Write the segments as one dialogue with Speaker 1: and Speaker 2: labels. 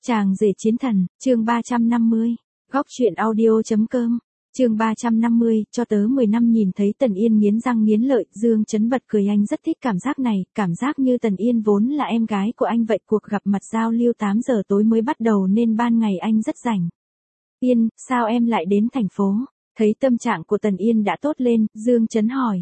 Speaker 1: Chàng rể chiến thần, chương 350. Góc truyện audio.com. Chương 350, cho tớ 10 năm nhìn thấy Tần Yên nghiến răng nghiến lợi, Dương Chấn bật cười, anh rất thích cảm giác này, cảm giác như Tần Yên vốn là em gái của anh vậy. Cuộc gặp mặt giao lưu 8 giờ tối mới bắt đầu nên ban ngày anh rất rảnh. Yên, sao em lại đến thành phố? Thấy tâm trạng của Tần Yên đã tốt lên, Dương Chấn hỏi.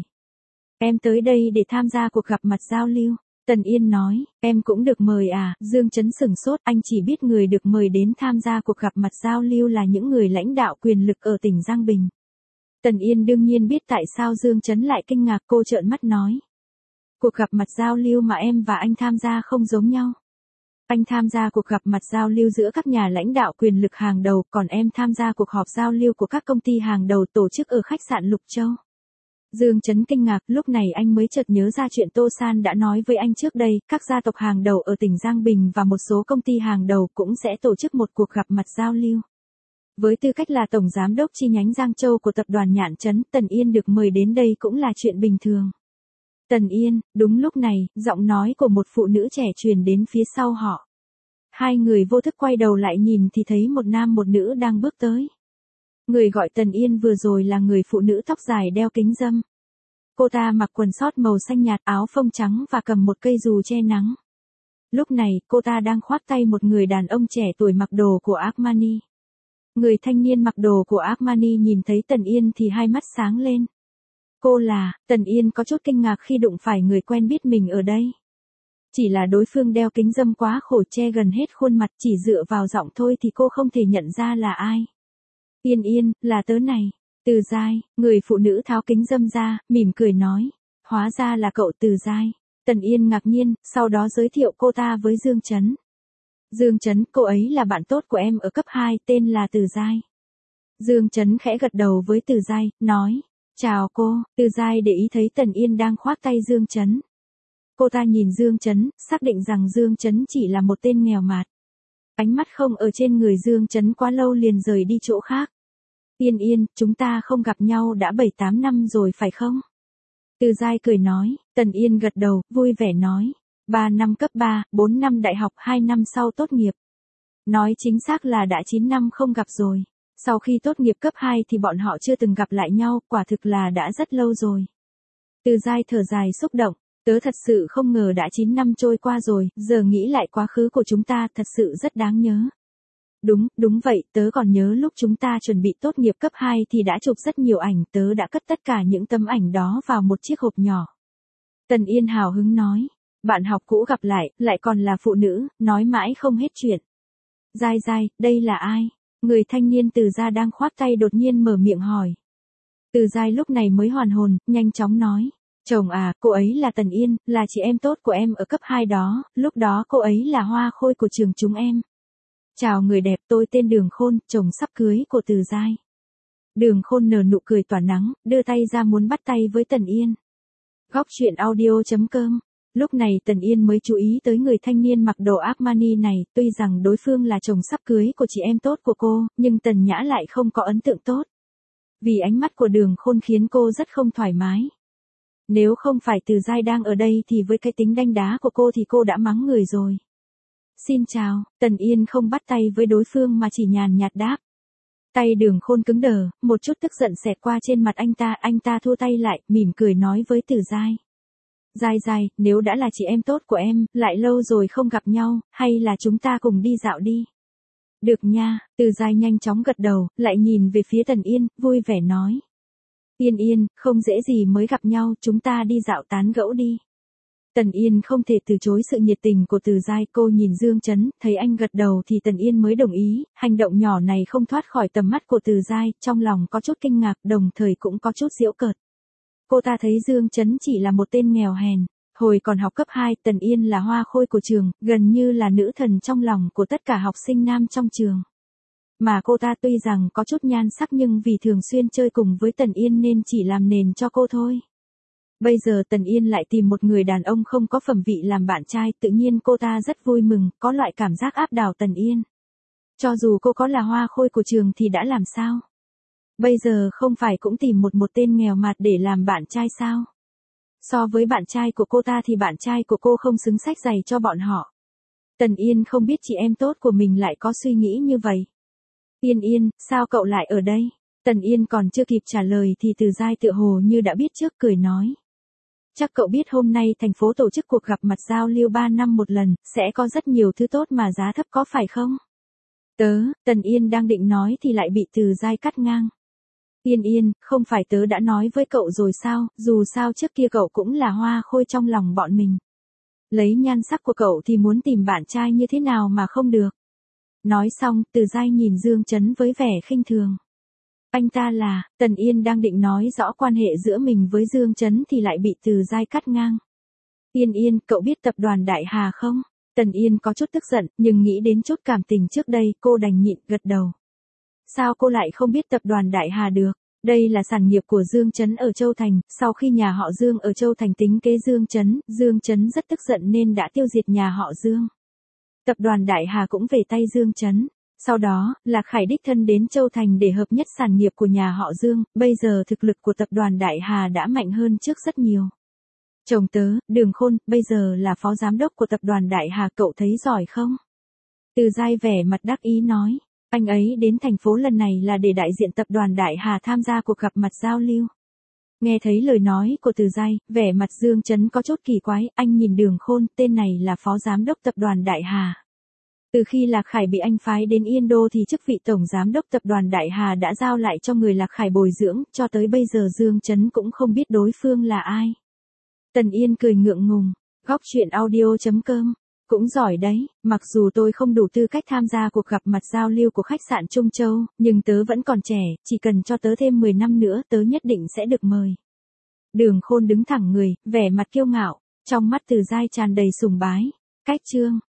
Speaker 1: Em tới đây để tham gia cuộc gặp mặt giao lưu. Tần Yên nói, em cũng được mời à? Dương Chấn sửng sốt, anh chỉ biết người được mời đến tham gia cuộc gặp mặt giao lưu là những người lãnh đạo quyền lực ở tỉnh Giang Bình. Tần Yên đương nhiên biết tại sao Dương Chấn lại kinh ngạc, cô trợn mắt nói. Cuộc gặp mặt giao lưu mà em và anh tham gia không giống nhau. Anh tham gia cuộc gặp mặt giao lưu giữa các nhà lãnh đạo quyền lực hàng đầu, còn em tham gia cuộc họp giao lưu của các công ty hàng đầu tổ chức ở khách sạn Lục Châu. Dương Chấn kinh ngạc, lúc này anh mới chợt nhớ ra chuyện Tô San đã nói với anh trước đây, các gia tộc hàng đầu ở tỉnh Giang Bình và một số công ty hàng đầu cũng sẽ tổ chức một cuộc gặp mặt giao lưu. Với tư cách là tổng giám đốc chi nhánh Giang Châu của tập đoàn Nhạn Trấn, Tần Yên được mời đến đây cũng là chuyện bình thường. Tần Yên, đúng lúc này, giọng nói của một phụ nữ trẻ truyền đến phía sau họ. Hai người vô thức quay đầu lại nhìn thì thấy một nam một nữ đang bước tới. Người gọi Tần Yên vừa rồi là người phụ nữ tóc dài đeo kính râm. Cô ta mặc quần sót màu xanh nhạt, áo phông trắng và cầm một cây dù che nắng. Lúc này, cô ta đang khoác tay một người đàn ông trẻ tuổi mặc đồ của Armani. Người thanh niên mặc đồ của Armani nhìn thấy Tần Yên thì hai mắt sáng lên. Cô là, Tần Yên có chút kinh ngạc khi đụng phải người quen biết mình ở đây. Chỉ là đối phương đeo kính râm quá khổ che gần hết khuôn mặt, chỉ dựa vào giọng thôi thì cô không thể nhận ra là ai. Yên Yên, là tớ này. Từ Giai, người phụ nữ tháo kính râm ra, mỉm cười nói. Hóa ra là cậu Từ Giai. Tần Yên ngạc nhiên, sau đó giới thiệu cô ta với Dương Chấn. Dương Chấn, cô ấy là bạn tốt của em ở cấp 2, tên là Từ Giai. Dương Chấn khẽ gật đầu với Từ Giai, nói. Chào cô. Từ Giai để ý thấy Tần Yên đang khoác tay Dương Chấn. Cô ta nhìn Dương Chấn, xác định rằng Dương Chấn chỉ là một tên nghèo mạt. Ánh mắt không ở trên người Dương Chấn quá lâu liền rời đi chỗ khác. Yên Yên, chúng ta không gặp nhau đã 7-8 năm rồi phải không? Từ Giai cười nói, Tần Yên gật đầu, vui vẻ nói. 3 năm cấp 3, 4 năm đại học, 2 năm sau tốt nghiệp. Nói chính xác là đã 9 năm không gặp rồi. Sau khi tốt nghiệp cấp 2 thì bọn họ chưa từng gặp lại nhau, quả thực là đã rất lâu rồi. Từ Giai thở dài xúc động. Tớ thật sự không ngờ đã 9 năm trôi qua rồi, giờ nghĩ lại quá khứ của chúng ta thật sự rất đáng nhớ. Đúng vậy, tớ còn nhớ lúc chúng ta chuẩn bị tốt nghiệp cấp 2 thì đã chụp rất nhiều ảnh, tớ đã cất tất cả những tấm ảnh đó vào một chiếc hộp nhỏ. Tần Yên hào hứng nói, bạn học cũ gặp lại còn là phụ nữ, nói mãi không hết chuyện. Giai, đây là ai? Người thanh niên Từ Gia đang khoác tay đột nhiên mở miệng hỏi. Từ Giai lúc này mới hoàn hồn, nhanh chóng nói. Chồng à, cô ấy là Tần Yên, là chị em tốt của em ở cấp 2 đó, lúc đó cô ấy là hoa khôi của trường chúng em. Chào người đẹp, tôi tên Đường Khôn, chồng sắp cưới của Từ Giai. Đường Khôn nở nụ cười tỏa nắng, đưa tay ra muốn bắt tay với Tần Yên. Góc truyện audio.com. Lúc này Tần Yên mới chú ý tới người thanh niên mặc đồ Armani này, tuy rằng đối phương là chồng sắp cưới của chị em tốt của cô, nhưng Tần Nhã lại không có ấn tượng tốt. Vì ánh mắt của Đường Khôn khiến cô rất không thoải mái. Nếu không phải Từ Giai đang ở đây thì với cái tính đanh đá của cô thì cô đã mắng người rồi. Xin chào, Tần Yên không bắt tay với đối phương mà chỉ nhàn nhạt đáp. Tay Đường Khôn cứng đờ, một chút tức giận xẹt qua trên mặt anh ta thua tay lại, mỉm cười nói với Từ Giai. Giai, nếu đã là chị em tốt của em, lại lâu rồi không gặp nhau, hay là chúng ta cùng đi dạo đi. Được nha, Từ Giai nhanh chóng gật đầu, lại nhìn về phía Tần Yên, vui vẻ nói. Yên, không dễ gì mới gặp nhau, chúng ta đi dạo tán gẫu đi. Tần Yên không thể từ chối sự nhiệt tình của Từ Giai, cô nhìn Dương Chấn, thấy anh gật đầu thì Tần Yên mới đồng ý, hành động nhỏ này không thoát khỏi tầm mắt của Từ Giai, trong lòng có chút kinh ngạc, đồng thời cũng có chút giễu cợt. Cô ta thấy Dương Chấn chỉ là một tên nghèo hèn, hồi còn học cấp 2, Tần Yên là hoa khôi của trường, gần như là nữ thần trong lòng của tất cả học sinh nam trong trường. Mà cô ta tuy rằng có chút nhan sắc nhưng vì thường xuyên chơi cùng với Tần Yên nên chỉ làm nền cho cô thôi. Bây giờ Tần Yên lại tìm một người đàn ông không có phẩm vị làm bạn trai, tự nhiên cô ta rất vui mừng, có loại cảm giác áp đảo Tần Yên. Cho dù cô có là hoa khôi của trường thì đã làm sao? Bây giờ không phải cũng tìm một tên nghèo mạt để làm bạn trai sao? So với bạn trai của cô ta thì bạn trai của cô không xứng xách giày cho bọn họ. Tần Yên không biết chị em tốt của mình lại có suy nghĩ như vậy. Yên Yên, sao cậu lại ở đây? Tần Yên còn chưa kịp trả lời thì Từ Giai tựa hồ như đã biết trước cười nói. Chắc cậu biết hôm nay thành phố tổ chức cuộc gặp mặt giao lưu 3 năm một lần, sẽ có rất nhiều thứ tốt mà giá thấp có phải không? Tần Yên đang định nói thì lại bị Từ Giai cắt ngang. Yên Yên, không phải tớ đã nói với cậu rồi sao, dù sao trước kia cậu cũng là hoa khôi trong lòng bọn mình. Lấy nhan sắc của cậu thì muốn tìm bạn trai như thế nào mà không được. Nói xong, Từ Giai nhìn Dương Chấn với vẻ khinh thường. Anh ta là, Tần Yên đang định nói rõ quan hệ giữa mình với Dương Chấn thì lại bị Từ Giai cắt ngang. Yên Yên, cậu biết tập đoàn Đại Hà không? Tần Yên có chút tức giận, nhưng nghĩ đến chút cảm tình trước đây, cô đành nhịn gật đầu. Sao cô lại không biết tập đoàn Đại Hà được? Đây là sản nghiệp của Dương Chấn ở Châu Thành, sau khi nhà họ Dương ở Châu Thành tính kế Dương Chấn rất tức giận nên đã tiêu diệt nhà họ Dương. Tập đoàn Đại Hà cũng về tay Dương Chấn. Sau đó, Lạc Khải đích thân đến Châu Thành để hợp nhất sản nghiệp của nhà họ Dương, bây giờ thực lực của tập đoàn Đại Hà đã mạnh hơn trước rất nhiều. Chồng tớ, Đường Khôn, bây giờ là phó giám đốc của tập đoàn Đại Hà, cậu thấy giỏi không? Từ Giai vẻ mặt đắc ý nói, anh ấy đến thành phố lần này là để đại diện tập đoàn Đại Hà tham gia cuộc gặp mặt giao lưu. Nghe thấy lời nói của Từ Giai, vẻ mặt Dương Chấn có chút kỳ quái, anh nhìn Đường Khôn, tên này là phó giám đốc tập đoàn Đại Hà. Từ khi Lạc Khải bị anh phái đến Yên Đô thì chức vị tổng giám đốc tập đoàn Đại Hà đã giao lại cho người Lạc Khải bồi dưỡng, cho tới bây giờ Dương Chấn cũng không biết đối phương là ai. Tần Yên cười ngượng ngùng, góc chuyện audio.com. Cũng giỏi đấy, mặc dù tôi không đủ tư cách tham gia cuộc gặp mặt giao lưu của khách sạn Trung Châu, nhưng tớ vẫn còn trẻ, chỉ cần cho tớ thêm 10 năm nữa tớ nhất định sẽ được mời. Đường Khôn đứng thẳng người, vẻ mặt kiêu ngạo, trong mắt Từ Giai tràn đầy sùng bái. Cách chương